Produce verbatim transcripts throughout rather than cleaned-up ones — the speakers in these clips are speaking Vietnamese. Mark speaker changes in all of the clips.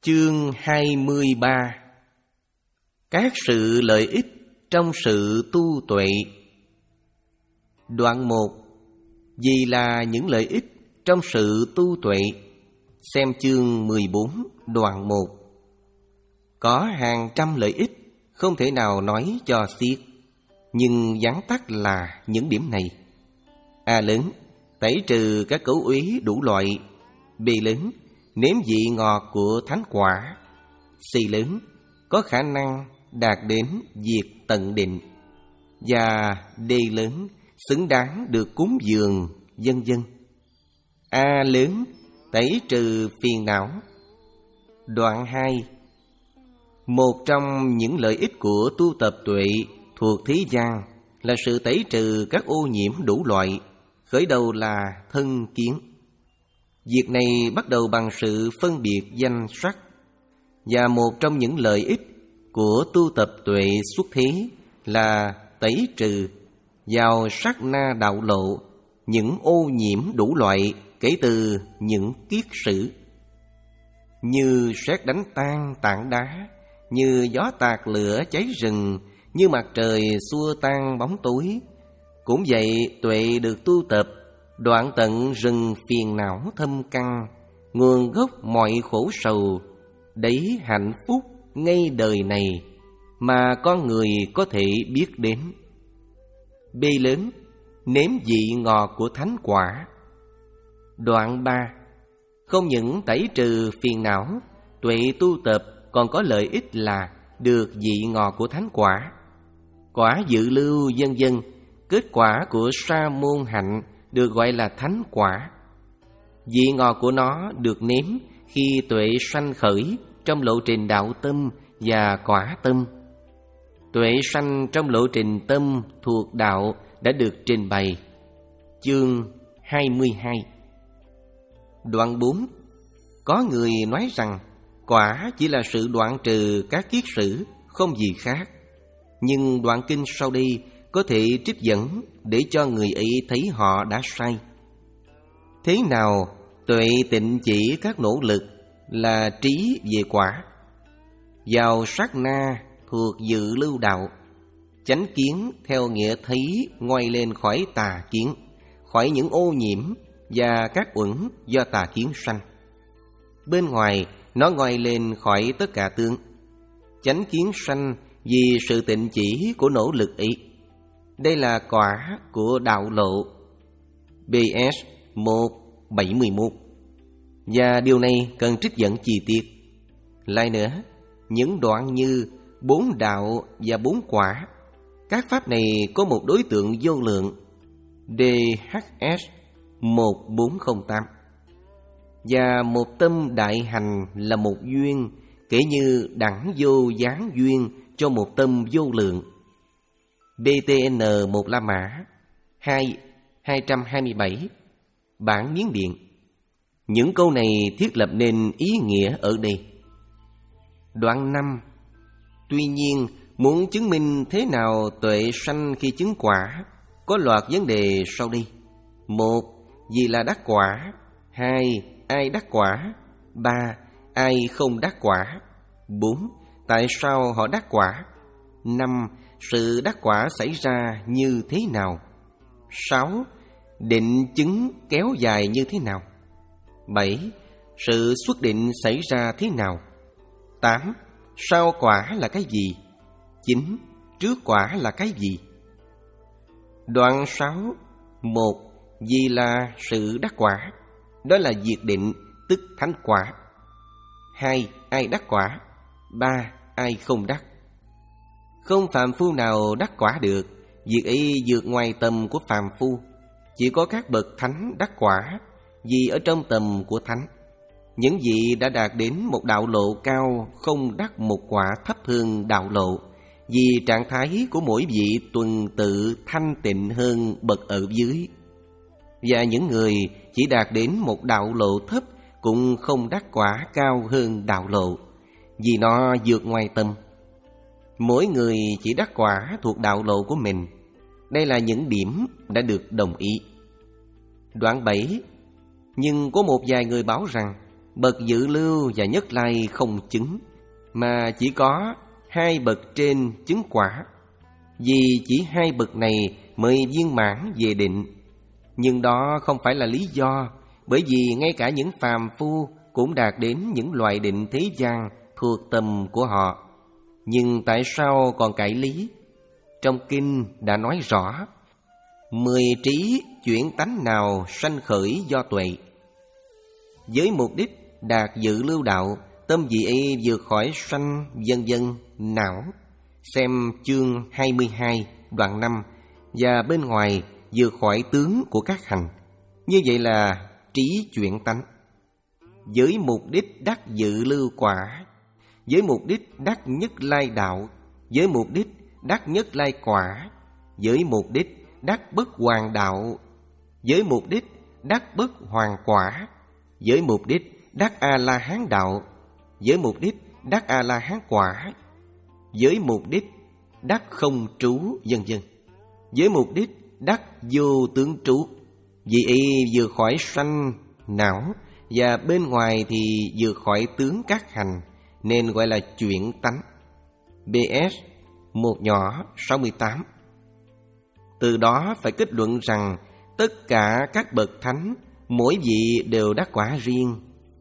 Speaker 1: Chương hai mươi ba. Các sự lợi ích trong sự tu tuệ. Đoạn một. Gì là những lợi ích trong sự tu tuệ? Xem chương mười bốn, đoạn một. Có hàng trăm lợi ích, không thể nào nói cho xiết, nhưng vắn tắt là những điểm này. A lớn, tẩy trừ các cấu uế đủ loại. B lớn, nếm vị ngọt của thánh quả. C lớn, có khả năng đạt đến diệt tận định. Và D lớn, xứng đáng được cúng dường, vân vân. A lớn, tẩy trừ phiền não. Đoạn hai. Một trong những lợi ích của tu tập tuệ thuộc thế gian là sự tẩy trừ các ô nhiễm đủ loại, khởi đầu là thân kiến. Việc này bắt đầu bằng sự phân biệt danh sắc. Và một trong những lợi ích của tu tập tuệ xuất thế là tẩy trừ vào sát na đạo lộ những ô nhiễm đủ loại kể từ những kiết sử. Như sét đánh tan tảng đá, như gió tạt lửa cháy rừng, như mặt trời xua tan bóng tối. Cũng vậy, tuệ được tu tập đoạn tận rừng phiền não thâm căn, nguồn gốc mọi khổ sầu, đấy hạnh phúc ngay đời này mà con người có thể biết đến. B lớn, nếm vị ngọt của thánh quả. Đoạn ba. Không những tẩy trừ phiền não, tuệ tu tập còn có lợi ích là được vị ngọt của thánh quả. Quả dự lưu vân vân, kết quả của sa môn hạnh được gọi là thánh quả. Vị ngọt của nó được nếm khi tuệ sanh khởi trong lộ trình đạo tâm và quả tâm. Tuệ sanh trong lộ trình tâm thuộc đạo đã được trình bày. Chương hai mươi hai. Đoạn bốn. Có người nói rằng quả chỉ là sự đoạn trừ các kiết sử, không gì khác. Nhưng đoạn kinh sau đây có thể trích dẫn để cho người ấy thấy họ đã sai. Thế nào tuệ tịnh chỉ các nỗ lực là trí về quả? Vào sát na thuộc dự lưu đạo, chánh kiến theo nghĩa thấy ngoi lên khỏi tà kiến, khỏi những ô nhiễm và các uẩn do tà kiến sanh. Bên ngoài nó ngoi lên khỏi tất cả tướng. Chánh kiến sanh vì sự tịnh chỉ của nỗ lực ấy. Đây là quả của đạo lộ. B S một bảy mươi mốt. Và điều này cần trích dẫn chi tiết. Lại nữa, những đoạn như bốn đạo và bốn quả, các pháp này có một đối tượng vô lượng. D H S một bốn không tám. Và một tâm đại hành là một duyên, kể như đẳng vô gián duyên cho một tâm vô lượng. B T N một La Mã hai hai trăm hai mươi bảy. Bản Miến Điện. Những câu này thiết lập nên ý nghĩa ở đây. Đoạn năm. Tuy nhiên, muốn chứng minh thế nào tuệ sanh khi chứng quả, có loạt vấn đề sau đây. Một. Gì là đắc quả? Hai. Ai đắc quả? Ba. Ai không đắc quả? Bốn. Tại sao họ đắc quả? Năm. Sự đắc quả xảy ra như thế nào? Sáu. Định chứng kéo dài như thế nào? Bảy. Sự xuất định xảy ra thế nào? Tám. Sau quả là cái gì? Chín. Trước quả là cái gì? Đoạn sáu. Một. Gì là sự đắc quả? Đó là diệt định, tức thánh quả. Hai. Ai đắc quả? Ba. Ai không đắc? Không phàm phu nào đắc quả được, việc ấy vượt ngoài tầm của phàm phu. Chỉ có các bậc thánh đắc quả, vì ở trong tầm của thánh. Những vị đã đạt đến một đạo lộ cao không đắc một quả thấp hơn đạo lộ, vì trạng thái của mỗi vị tuần tự thanh tịnh hơn bậc ở dưới. Và những người chỉ đạt đến một đạo lộ thấp cũng không đắc quả cao hơn đạo lộ, vì nó vượt ngoài tâm. Mỗi người chỉ đắc quả thuộc đạo lộ của mình. Đây là những điểm đã được đồng ý. Đoạn bảy. Nhưng có một vài người bảo rằng bậc dự lưu và nhất lai không chứng, mà chỉ có hai bậc trên chứng quả. Vì chỉ hai bậc này mới viên mãn về định. Nhưng đó không phải là lý do, bởi vì ngay cả những phàm phu cũng đạt đến những loại định thế gian thuộc tầm của họ. Nhưng tại sao còn cãi lý? Trong kinh đã nói rõ, mười trí chuyển tánh nào sanh khởi do tuệ. Với mục đích đạt dự lưu đạo, tâm vị ấy vượt khỏi sanh vân vân não. Xem chương hai mươi hai đoạn năm. Và bên ngoài vượt khỏi tướng của các hành. Như vậy là trí chuyển tánh. Với mục đích đắc dự lưu quả, với mục đích đắc nhất lai đạo, với mục đích đắc nhất lai quả, với mục đích đắc bất hoàn đạo, với mục đích đắc bất hoàn quả, với mục đích đắc A-la-hán đạo, với mục đích đắc A-la-hán quả, với mục đích đắc không trú, vân vân. Với mục đích đắc vô tướng trú. Vì y vượt khỏi sanh não, và bên ngoài thì vượt khỏi tướng các hành, nên gọi là chuyển tánh. bê ét một nhỏ sáu mươi tám. Từ đó phải kết luận rằng tất cả các bậc thánh, mỗi vị đều đắc quả riêng.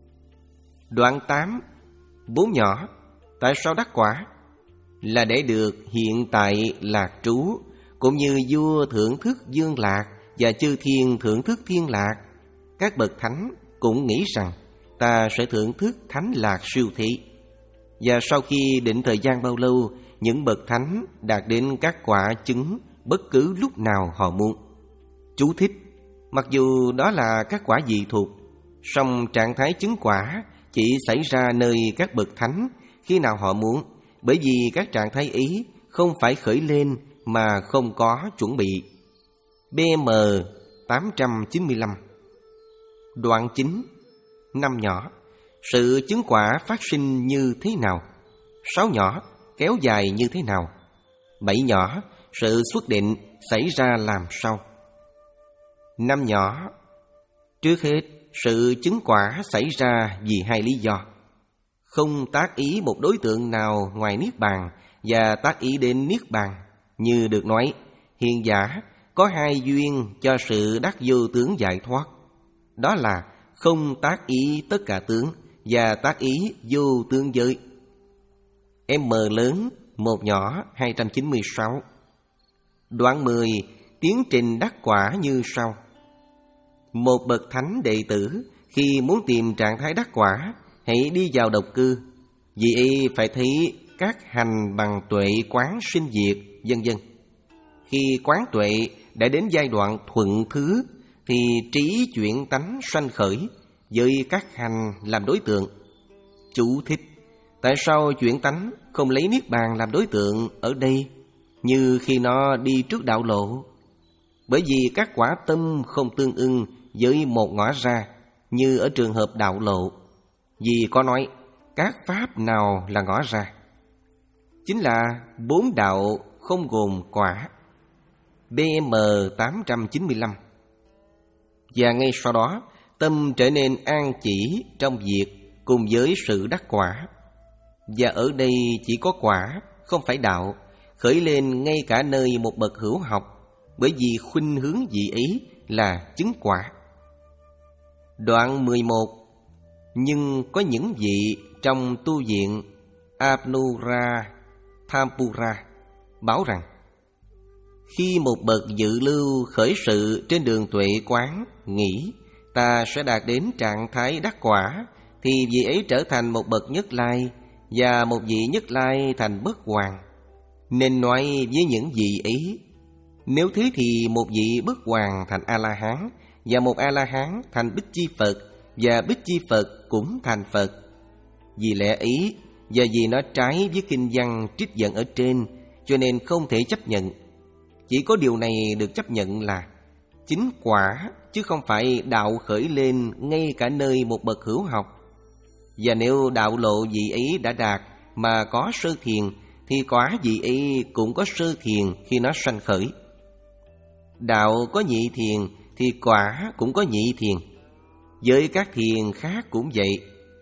Speaker 1: Đoạn tám, bốn nhỏ. Tại sao đắc quả? Là để được hiện tại lạc trú, cũng như vua thưởng thức dương lạc và chư thiên thưởng thức thiên lạc. Các bậc thánh cũng nghĩ rằng ta sẽ thưởng thức thánh lạc siêu thị. Và sau khi định thời gian bao lâu, những bậc thánh đạt đến các quả chứng bất cứ lúc nào họ muốn. Chú thích: mặc dù đó là các quả dị thục, song trạng thái chứng quả chỉ xảy ra nơi các bậc thánh khi nào họ muốn, bởi vì các trạng thái ý không phải khởi lên mà không có chuẩn bị. bê em tám trăm chín mươi lăm. Đoạn chín. Năm nhỏ. Sự chứng quả phát sinh như thế nào? Sáu nhỏ. Kéo dài như thế nào? Bảy nhỏ. Sự xuất định xảy ra làm sao? Năm nhỏ. Trước hết, sự chứng quả xảy ra vì hai lý do: không tác ý một đối tượng nào ngoài Niết Bàn, và tác ý đến Niết Bàn. Như được nói, hiền giả có hai duyên cho sự đắc vô tướng giải thoát. Đó là không tác ý tất cả tướng và tác ý vô tướng giới. M lớn một nhỏ hai trăm chín mươi sáu. Đoạn mười. Tiến trình đắc quả như sau. Một bậc thánh đệ tử khi muốn tìm trạng thái đắc quả, hãy đi vào độc cư. Vì y phải thấy các hành bằng tuệ quán sinh diệt, vân vân. Khi quán tuệ đã đến giai đoạn thuận thứ, thì trí chuyển tánh sanh khởi với các hành làm đối tượng. Chú thích: tại sao chuyển tánh không lấy Niết Bàn làm đối tượng ở đây, như khi nó đi trước đạo lộ? Bởi vì các quả tâm không tương ưng với một ngõ ra, như ở trường hợp đạo lộ. Vì có nói các pháp nào là ngõ ra, chính là bốn đạo không gồm quả. bê em tám trăm chín mươi lăm. Và ngay sau đó, tâm trở nên an chỉ trong việc cùng với sự đắc quả. Và ở đây chỉ có quả, không phải đạo, khởi lên ngay cả nơi một bậc hữu học, bởi vì khuynh hướng vị ấy là chứng quả. Đoạn mười một. Nhưng có những vị trong tu viện Apnura Thampura báo rằng, khi một bậc dự lưu khởi sự trên đường tuệ quán, nghĩ ta sẽ đạt đến trạng thái đắc quả, thì vị ấy trở thành một bậc nhất lai, và một vị nhất lai thành bất hoàn. Nên nói với những vị ấy, nếu thế thì một vị bất hoàn thành A-la-hán, và một A-la-hán thành Bích Chi Phật, và Bích Chi Phật cũng thành Phật. Vì lẽ ấy, và vì nó trái với kinh văn trích dẫn ở trên, cho nên không thể chấp nhận. Chỉ có điều này được chấp nhận là chính quả, chứ không phải đạo khởi lên ngay cả nơi một bậc hữu học. Và nếu đạo lộ vị ấy đã đạt mà có sơ thiền, thì quả vị ấy cũng có sơ thiền khi nó sanh khởi. Đạo có nhị thiền thì quả cũng có nhị thiền. Với các thiền khác cũng vậy.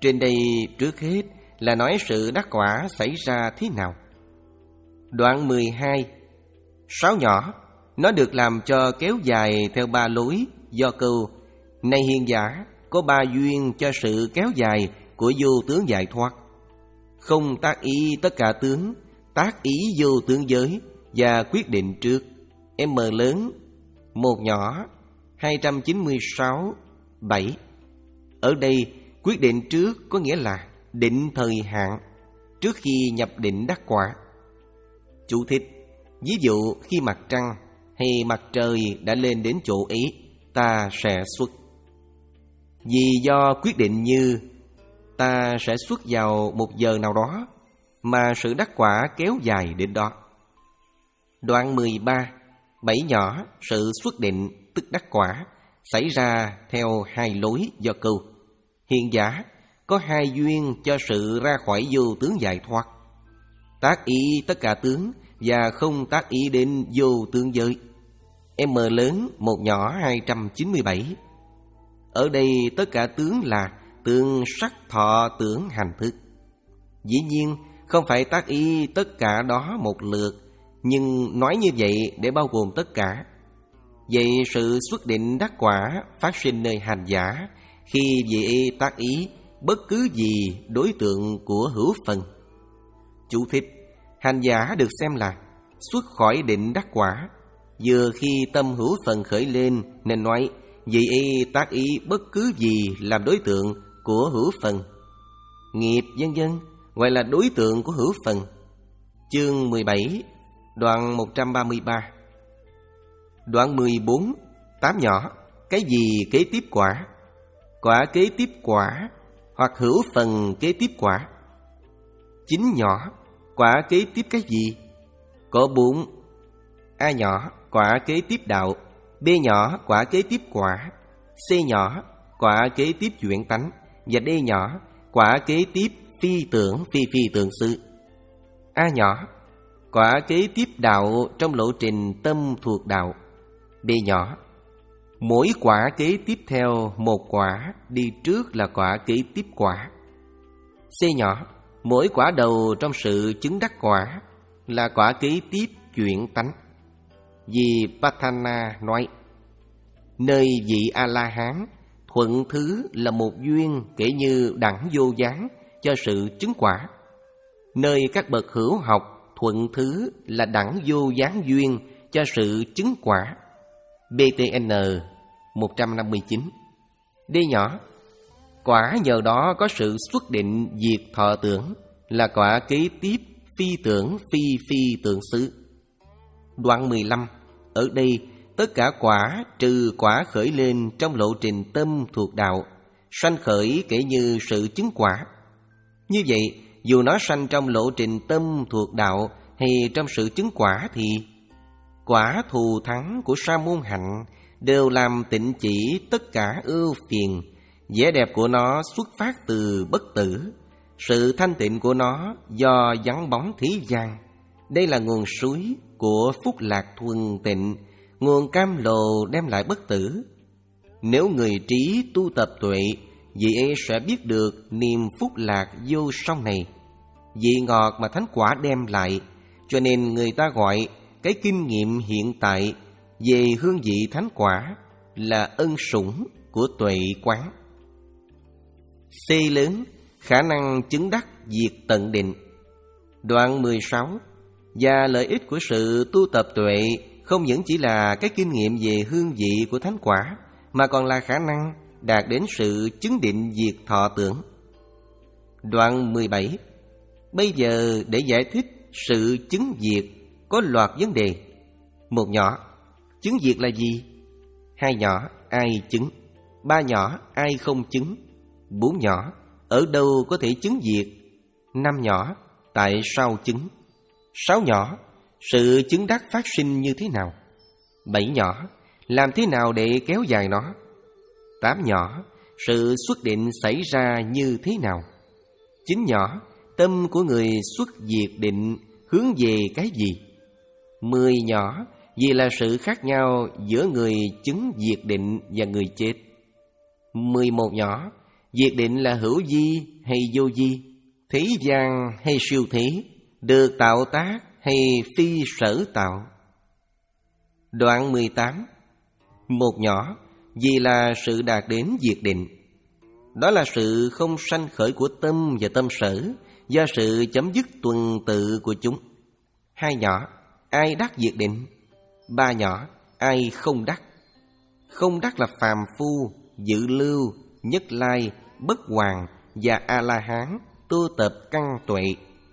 Speaker 1: Trên đây trước hết là nói sự đắc quả xảy ra thế nào. Đoạn mười hai. Sáu nhỏ, nó được làm cho kéo dài theo ba lối do câu: này hiền giả, có ba duyên cho sự kéo dài của vô tướng giải thoát. Không tác ý tất cả tướng, tác ý vô tướng giới và quyết định trước. M lớn, một nhỏ, hai trăm chín mươi sáu, bảy. Ở đây quyết định trước có nghĩa là định thời hạn trước khi nhập định đắc quả. Chú thích: ví dụ khi mặt trăng hay mặt trời đã lên đến chỗ ấy, ta sẽ xuất. Vì do quyết định như ta sẽ xuất vào một giờ nào đó, mà sự đắc quả kéo dài đến đó. Đoạn mười ba. Bảy nhỏ, sự xuất định tức đắc quả xảy ra theo hai lối do câu: hiền giả, có hai duyên cho sự ra khỏi vô tướng giải thoát. Tác ý tất cả tướng và không tác ý đến vô tướng giới. M lớn, một nhỏ, hai trăm chín mươi bảy. Ở đây tất cả tướng là tướng sắc thọ tưởng hành thức. Dĩ nhiên không phải tác ý tất cả đó một lượt, nhưng nói như vậy để bao gồm tất cả. Vậy sự xuất định đắc quả phát sinh nơi hành giả khi vị tác ý bất cứ gì đối tượng của hữu phần. Chú thích: hành giả được xem là xuất khỏi định đắc quả vừa khi tâm hữu phần khởi lên, nên nói vị tác ý bất cứ gì làm đối tượng của hữu phần. Nghiệp vân vân gọi là đối tượng của hữu phần. Chương mười bảy, đoạn một trăm ba mươi ba. Đoạn mười bốn. Tám nhỏ, cái gì kế tiếp quả? Quả kế tiếp quả hoặc hữu phần kế tiếp quả. Chín nhỏ, quả kế tiếp cái gì? Có bốn. A nhỏ, quả kế tiếp đạo. B nhỏ, quả kế tiếp quả. C nhỏ, quả kế tiếp chuyển tánh. Và D nhỏ, quả kế tiếp phi tưởng phi phi tưởng sự. A nhỏ, quả kế tiếp đạo trong lộ trình tâm thuộc đạo. B nhỏ, mỗi quả kế tiếp theo một quả đi trước là quả kế tiếp quả. C nhỏ, mỗi quả đầu trong sự chứng đắc quả là quả kế tiếp chuyển tánh. Vì Patana nói: nơi vị A-la-hán, thuận thứ là một duyên kể như đẳng vô gián cho sự chứng quả. Nơi các bậc hữu học, thuận thứ là đẳng vô gián duyên cho sự chứng quả. B T N một trăm năm mươi chín. D nhỏ, quả nhờ đó có sự xuất định diệt thọ tưởng là quả kế tiếp phi tưởng phi phi tưởng xứ. Đoạn mười lăm. Ở đây tất cả quả trừ quả khởi lên trong lộ trình tâm thuộc đạo sanh khởi kể như sự chứng quả. Như vậy, dù nó sanh trong lộ trình tâm thuộc đạo hay trong sự chứng quả thì quả thù thắng của sa môn hạnh đều làm tịnh chỉ tất cả ưu phiền. Vẻ đẹp của nó xuất phát từ bất tử, sự thanh tịnh của nó do vắng bóng thế gian. Đây là nguồn suối của phúc lạc thuần tịnh, nguồn cam lồ đem lại bất tử. Nếu người trí tu tập tuệ, vị ấy sẽ biết được niềm phúc lạc vô song này, vị ngọt mà thánh quả đem lại. Cho nên người ta gọi cái kinh nghiệm hiện tại về hương vị thánh quả là ân sủng của tuệ quán. C lớn, khả năng chứng đắc diệt tận định. Đoạn mười sáu. Và lợi ích của sự tu tập tuệ không những chỉ là cái kinh nghiệm về hương vị của thánh quả, mà còn là khả năng đạt đến sự chứng định diệt thọ tưởng. Đoạn mười bảy. Bây giờ để giải thích sự chứng diệt có loạt vấn đề. Một nhỏ, chứng diệt là gì? Hai nhỏ, ai chứng? Ba nhỏ, ai không chứng? Bốn nhỏ, ở đâu có thể chứng diệt? Năm nhỏ, tại sao chứng? Sáu nhỏ, sự chứng đắc phát sinh như thế nào? Bảy nhỏ, làm thế nào để kéo dài nó? Tám nhỏ, sự xuất định xảy ra như thế nào? Chín nhỏ, tâm của người xuất diệt định hướng về cái gì? Mười nhỏ, vì là sự khác nhau giữa người chứng diệt định và người chết. Mười một nhỏ, Diệt định là hữu vi hay vô vi, thế gian hay siêu thế, được tạo tác hay phi sở tạo. Đoạn mười tám. Một nhỏ, vì là sự đạt đến diệt định. Đó là sự không sanh khởi của tâm và tâm sở, do sự chấm dứt tuần tự của chúng. Hai nhỏ, ai đắc diệt định? Ba nhỏ, ai không đắc? Không đắc là phàm phu, dự lưu, nhất lai, bất hoàn và A-la-hán tu tập căn tuệ.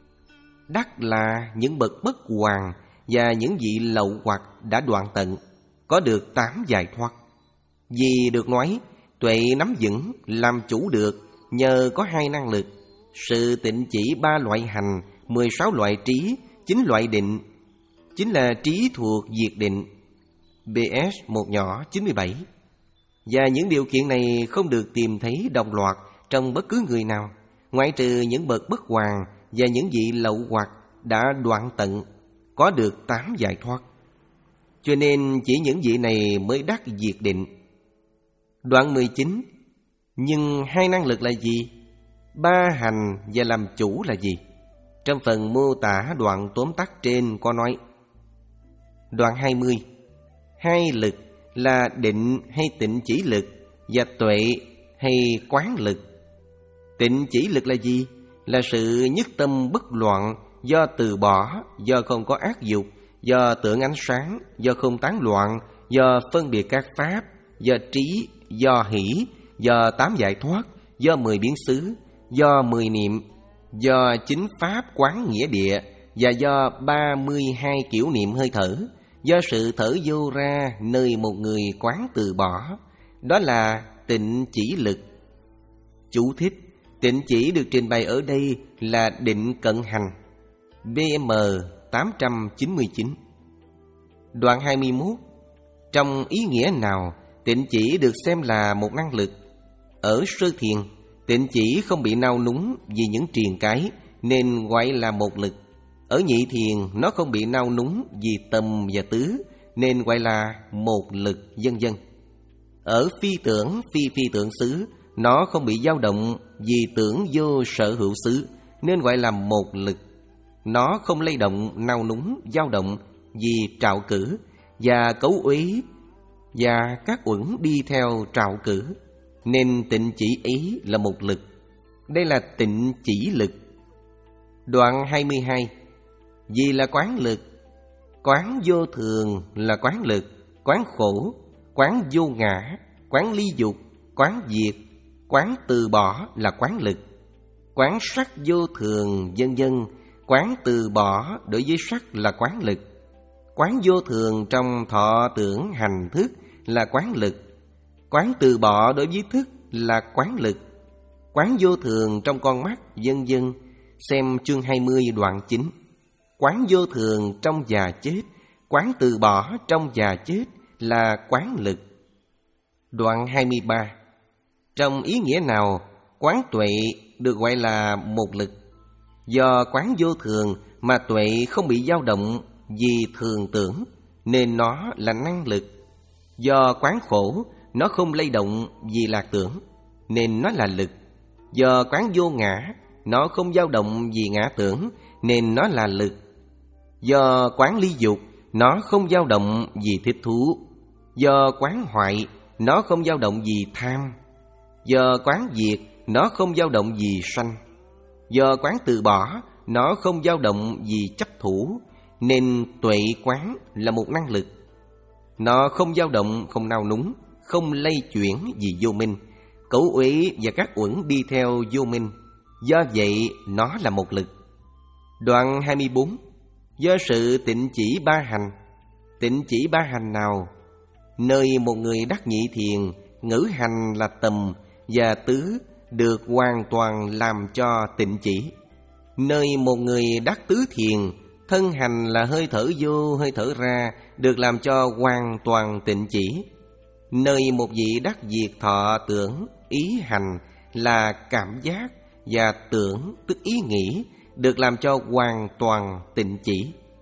Speaker 1: Đắc là những bậc bất hoàn và những vị lậu hoặc đã đoạn tận, có được tám giải thoát. Vì được nói, tuệ nắm vững, làm chủ được, nhờ có hai năng lực: sự tịnh chỉ ba loại hành, mười sáu loại trí, chín loại định, chính là trí thuộc diệt định. bê ét một nhỏ chín mươi bảy. Và những điều kiện này không được tìm thấy đồng loạt trong bất cứ người nào, ngoại trừ những bậc bất hoàn và những vị lậu hoặc đã đoạn tận, có được tám giải thoát. Cho nên chỉ những vị này mới đắc diệt định. Đoạn mười chín. Nhưng hai năng lực là gì? Ba hành và làm chủ là gì? Trong phần mô tả đoạn tóm tắt trên có nói. Đoạn hai mươi. Hai lực là định hay tịnh chỉ lực, và tuệ hay quán lực. Tịnh chỉ lực là gì? Là sự nhất tâm bất loạn, do từ bỏ, do không có ác dục, do tưởng ánh sáng, do không tán loạn, do phân biệt các pháp, do trí, do hỷ, do tám giải thoát, do mười biến xứ, do mười niệm, do chính pháp quán nghĩa địa, và do ba mươi hai kiểu niệm hơi thở, do sự thở vô ra nơi một người quán từ bỏ. Đó là tịnh chỉ lực. Chú thích: tịnh chỉ được trình bày ở đây là định cận hành. bê em tám trăm chín mươi chín. Đoạn hai mươi mốt. Trong ý nghĩa nào tịnh chỉ được xem là một năng lực? Ở sơ thiền, tịnh chỉ không bị nao núng vì những triền cái nên gọi là một lực. Ở nhị thiền, nó không bị nao núng vì tầm và tứ nên gọi là một lực, vân vân. Ở phi tưởng, phi phi tưởng xứ, nó không bị dao động vì tưởng vô sở hữu xứ nên gọi là một lực. Nó không lay động, nao núng, dao động vì trạo cử và cấu uế và các uẩn đi theo trạo cử nên tịnh chỉ ý là một lực. Đây là tịnh chỉ lực. Đoạn hai mươi hai. Vì là quán lực. Quán vô thường là quán lực, quán khổ, quán vô ngã, quán ly dục, quán diệt, quán từ bỏ là quán lực. Quán sắc vô thường, vân vân, quán từ bỏ đối với sắc là quán lực. Quán vô thường trong thọ tưởng hành thức là quán lực. Quán từ bỏ đối với thức là quán lực. Quán vô thường trong con mắt, vân vân. Xem chương hai mươi đoạn chín. Quán vô thường trong già chết, quán từ bỏ trong già chết là quán lực. Đoạn hai mươi ba. Trong ý nghĩa nào quán tuệ được gọi là một lực? Do quán vô thường mà tuệ không bị dao động vì thường tưởng nên nó là năng lực. Do quán khổ, nó không lay động vì lạc tưởng nên nó là lực. Do quán vô ngã, nó không dao động vì ngã tưởng nên nó là lực. Do quán ly dục, nó không dao động vì thích thú. Do quán hoại, nó không dao động vì tham. Do quán diệt, nó không dao động vì sanh. Do quán từ bỏ, nó không dao động vì chấp thủ nên tuệ quán là một năng lực. Nó không dao động, không nao núng, không lay chuyển vì vô minh, cấu uế và các uẩn đi theo vô minh. Do vậy nó là một lực. Đoạn hai mươi bốn. Do sự tịnh chỉ ba hành. Tịnh chỉ ba hành nào? Nơi một người đắc nhị thiền, ngữ hành là tầm và tứ được hoàn toàn làm cho tịnh chỉ. Nơi một người đắc tứ thiền, thân hành là hơi thở vô, hơi thở ra được làm cho hoàn toàn tịnh chỉ. Nơi một vị đắc diệt thọ tưởng, ý hành là cảm giác và tưởng tức ý nghĩ được làm cho hoàn toàn tịnh chỉ.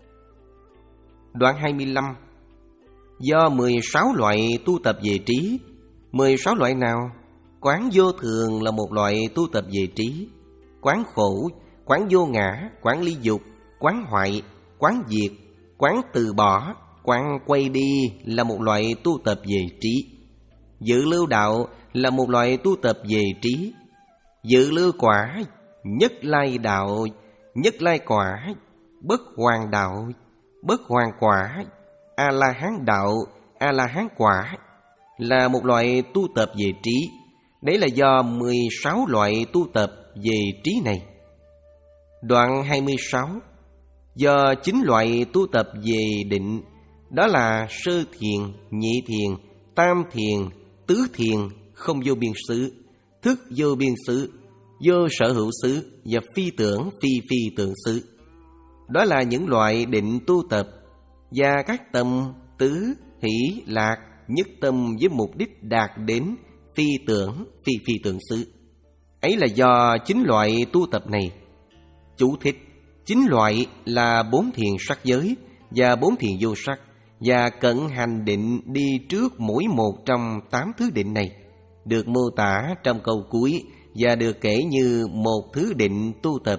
Speaker 1: Đoạn hai mươi lăm. Do mười sáu loại tu tập về trí. Mười sáu loại nào? Quán vô thường là một loại tu tập về trí. Quán khổ, quán vô ngã, quán ly dục, quán hoại, quán diệt, quán từ bỏ, quán quay đi là một loại tu tập về trí. Dự lưu đạo là một loại tu tập về trí. Dự lưu quả, nhất lai đạo, nhất lai quả, bất hoàn đạo, bất hoàn quả, A-la-hán đạo, A-la-hán quả là một loại tu tập về trí. Đấy là do mười sáu loại tu tập về trí này. Đoạn hai mươi sáu, do chín loại tu tập về định, đó là sơ thiền, nhị thiền, tam thiền, tứ thiền, không vô biên xứ, thức vô biên xứ, vô sở hữu xứ và phi tưởng phi phi tưởng xứ. Đó là những loại định tu tập. Và các tâm tứ, hỷ, lạc, nhất tâm với mục đích đạt đến phi tưởng phi phi tưởng xứ. Ấy là do chín loại tu tập này. Chú thích: chín loại là bốn thiền sắc giới và bốn thiền vô sắc, và cận hành định đi trước mỗi một trong tám thứ định này, được mô tả trong câu cuối và được kể như một thứ định tu tập.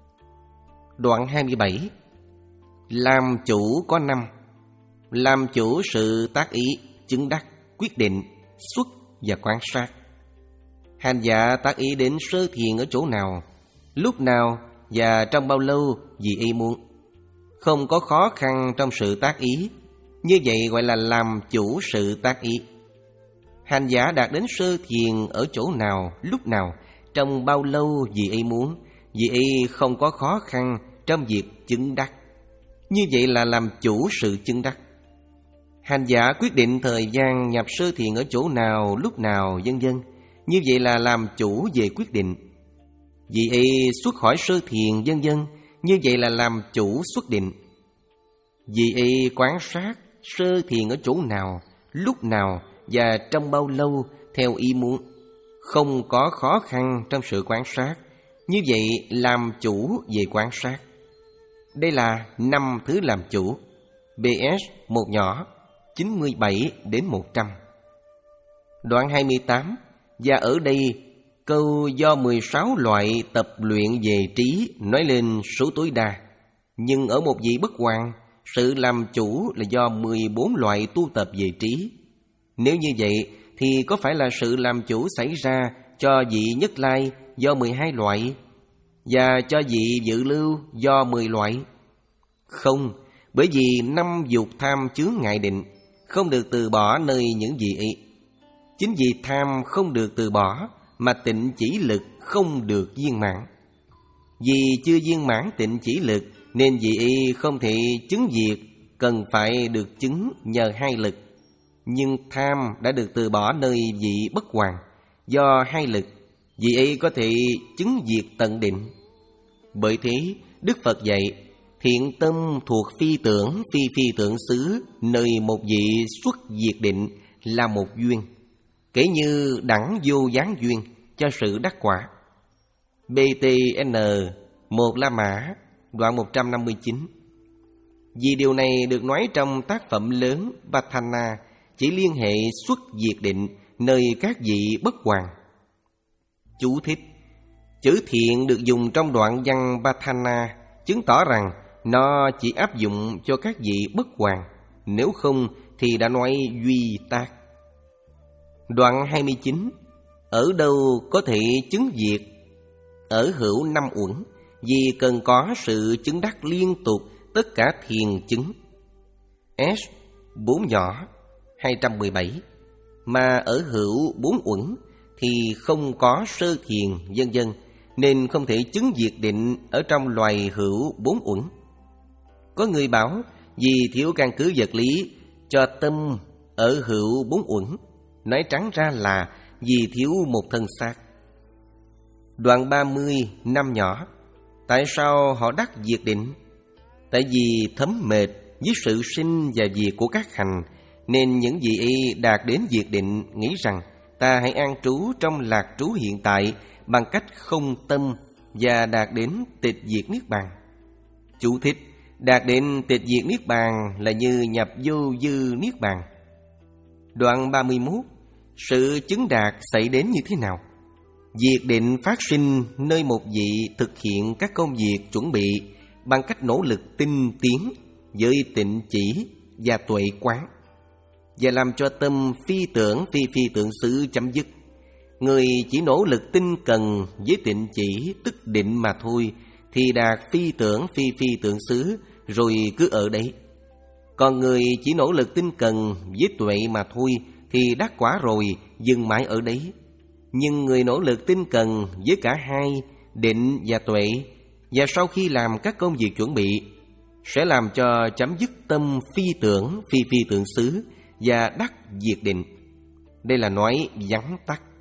Speaker 1: Đoạn hai mươi bảy. Làm chủ có năm. Làm chủ sự tác ý, chứng đắc, quyết định, xuất và quan sát. Hành giả tác ý đến sơ thiền ở chỗ nào, lúc nào và trong bao lâu vì ý muốn. Không có khó khăn trong sự tác ý. Như vậy gọi là làm chủ sự tác ý. Hành giả đạt đến sơ thiền ở chỗ nào, lúc nào, trong bao lâu vì ý muốn. Vì ý không có khó khăn trong việc chứng đắc. Như vậy là làm chủ sự chứng đắc. Hành giả quyết định thời gian nhập sơ thiền ở chỗ nào, lúc nào, vân vân. Như vậy là làm chủ về quyết định. Vì ý xuất khỏi sơ thiền, vân vân. Như vậy là làm chủ xuất định. Vì ý quan sát sơ thiền ở chỗ nào, lúc nào và trong bao lâu theo ý muốn. Không có khó khăn trong sự quan sát. Như vậy làm chủ về quan sát. Đây là năm thứ làm chủ. bê ét một nhỏ, chín mươi bảy đến một trăm. Đoạn hai mươi tám. Và ở đây câu do mười sáu loại tập luyện về trí nói lên số tối đa. Nhưng ở một vị bất hoàn, sự làm chủ là do mười bốn loại tu tập về trí. Nếu như vậy thì có phải là sự làm chủ xảy ra cho vị nhất lai do mười hai loại và cho vị dự lưu do mười loại? Không, bởi vì năm dục tham chướng ngại định không được từ bỏ nơi những vị ý. Chính vì tham không được từ bỏ mà tịnh chỉ lực không được viên mãn. Vì chưa viên mãn tịnh chỉ lực nên vị ý không thể chứng diệt, cần phải được chứng nhờ hai lực. Nhưng tham đã được từ bỏ nơi vị bất hoàn, do hai lực, vị ý có thể chứng diệt tận định. Bởi thế Đức Phật dạy thiện tâm thuộc phi tưởng phi phi tưởng xứ, nơi một vị xuất diệt định là một duyên, kể như đẳng vô gián duyên cho sự đắc quả. bê tê en một La Mã, đoạn một trăm năm mươi chín. Vì điều này được nói trong tác phẩm lớn Patthana chỉ liên hệ xuất diệt định nơi các vị bất hoàn. Chú thích: chữ thiện được dùng trong đoạn văn Patthana chứng tỏ rằng nó chỉ áp dụng cho các vị bất hoàn, nếu không thì đã nói duy tác. Đoạn hai mươi chín. Ở đâu có thể chứng diệt? Ở hữu năm uẩn, vì cần có sự chứng đắc liên tục tất cả thiền chứng. S bốn nhỏ, hai trăm mười bảy. Mà ở hữu bốn uẩn thì không có sơ thiền, vân vân, nên không thể chứng diệt định ở trong loài hữu bốn uẩn. Có người bảo vì thiếu căn cứ vật lý cho tâm ở hữu bốn uẩn, nói trắng ra là vì thiếu một thân xác. Đoạn ba mươi, năm nhỏ. Tại sao họ đắc diệt định? Tại vì thấm mệt với sự sinh và diệt của các hành, nên những vị y đạt đến diệt định nghĩ rằng ta hãy an trú trong lạc trú hiện tại bằng cách không tâm và đạt đến tịch diệt niết bàn. Chú thích: đạt đến tịch diệt niết bàn là như nhập vô dư niết bàn. Đoạn ba mươi mốt. sự chứng đạt xảy đến như thế nào? Diệt định phát sinh nơi một vị thực hiện các công việc chuẩn bị bằng cách nỗ lực tinh tiến với tịnh chỉ và tuệ quán, và làm cho tâm phi tưởng phi phi tưởng xứ chấm dứt. Người chỉ nỗ lực tinh cần với tịnh chỉ tức định mà thôi thì đạt phi tưởng phi phi tưởng xứ rồi cứ ở đấy. Còn người chỉ nỗ lực tinh cần với tuệ mà thôi thì đắc quả rồi dừng mãi ở đấy. Nhưng người nỗ lực tinh cần với cả hai, định và tuệ, và sau khi làm các công việc chuẩn bị, sẽ làm cho chấm dứt tâm phi tưởng phi phi tưởng xứ và đắc diệt định. Đây là nói vắn tắt.